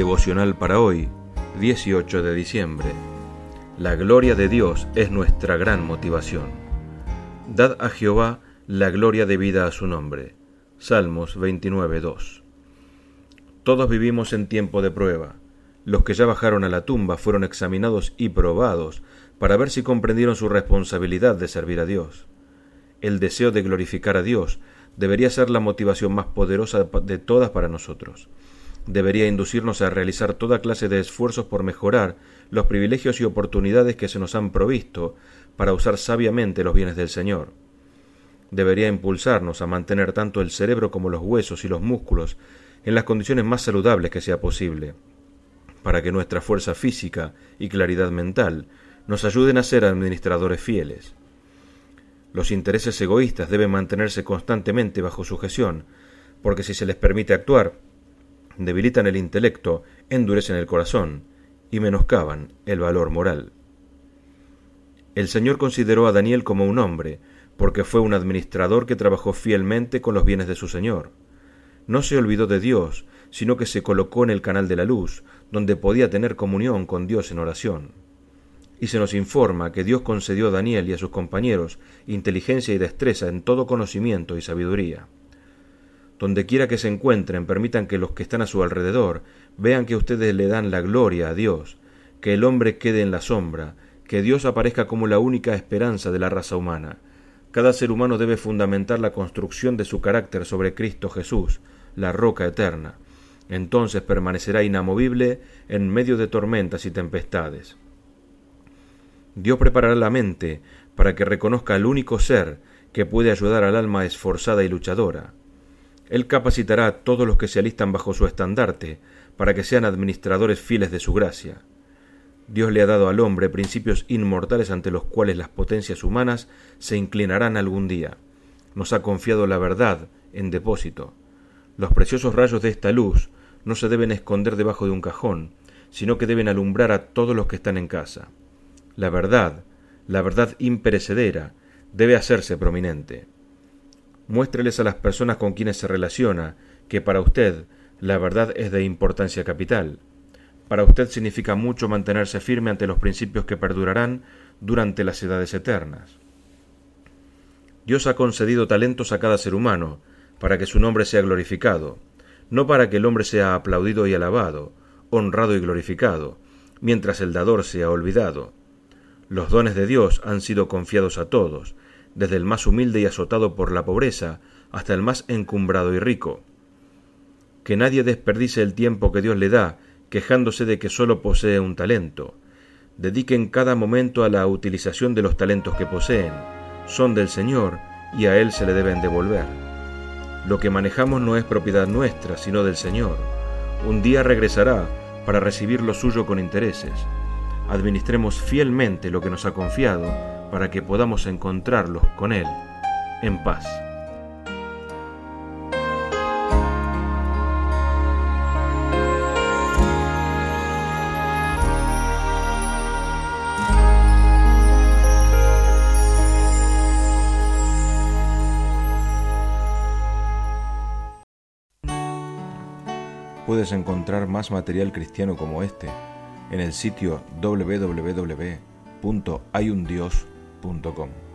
Devocional para hoy, 18 de diciembre. La gloria de Dios es nuestra gran motivación. Dad a Jehová la gloria debida a su nombre. Salmos 29:2. Todos vivimos en tiempo de prueba. Los que ya bajaron a la tumba fueron examinados y probados para ver si comprendieron su responsabilidad de servir a Dios. El deseo de glorificar a Dios debería ser la motivación más poderosa de todas para nosotros. Debería inducirnos a realizar toda clase de esfuerzos por mejorar los privilegios y oportunidades que se nos han provisto para usar sabiamente los bienes del Señor. Debería impulsarnos a mantener tanto el cerebro como los huesos y los músculos en las condiciones más saludables que sea posible, para que nuestra fuerza física y claridad mental nos ayuden a ser administradores fieles. Los intereses egoístas deben mantenerse constantemente bajo sujeción, porque si se les permite actuar, debilitan el intelecto, endurecen el corazón y menoscaban el valor moral. El Señor consideró a Daniel como un hombre, porque fue un administrador que trabajó fielmente con los bienes de su Señor. No se olvidó de Dios, sino que se colocó en el canal de la luz, donde podía tener comunión con Dios en oración. Y se nos informa que Dios concedió a Daniel y a sus compañeros inteligencia y destreza en todo conocimiento y sabiduría. Donde quiera que se encuentren, permitan que los que están a su alrededor vean que ustedes le dan la gloria a Dios, que el hombre quede en la sombra, que Dios aparezca como la única esperanza de la raza humana. Cada ser humano debe fundamentar la construcción de su carácter sobre Cristo Jesús, la roca eterna. Entonces permanecerá inamovible en medio de tormentas y tempestades. Dios preparará la mente para que reconozca al único ser que puede ayudar al alma esforzada y luchadora. Él capacitará a todos los que se alistan bajo su estandarte para que sean administradores fieles de su gracia. Dios le ha dado al hombre principios inmortales ante los cuales las potencias humanas se inclinarán algún día. Nos ha confiado la verdad en depósito. Los preciosos rayos de esta luz no se deben esconder debajo de un cajón, sino que deben alumbrar a todos los que están en casa. La verdad imperecedera, debe hacerse prominente. Muéstreles a las personas con quienes se relaciona que para usted la verdad es de importancia capital. Para usted significa mucho mantenerse firme ante los principios que perdurarán durante las edades eternas. Dios ha concedido talentos a cada ser humano para que su nombre sea glorificado, no para que el hombre sea aplaudido y alabado, honrado y glorificado, mientras el dador sea olvidado. Los dones de Dios han sido confiados a todos, desde el más humilde y azotado por la pobreza hasta el más encumbrado y rico. Que nadie desperdicie el tiempo que Dios le da quejándose de que solo posee un talento. Dediquen cada momento a la utilización de los talentos que poseen. Son del Señor y a Él se le deben devolver. Lo que manejamos no es propiedad nuestra, sino del Señor. Un día regresará para recibir lo suyo con intereses. Administremos fielmente lo que nos ha confiado para que podamos encontrarlos con Él en paz. Puedes encontrar más material cristiano como este en el sitio www.hayundios.com.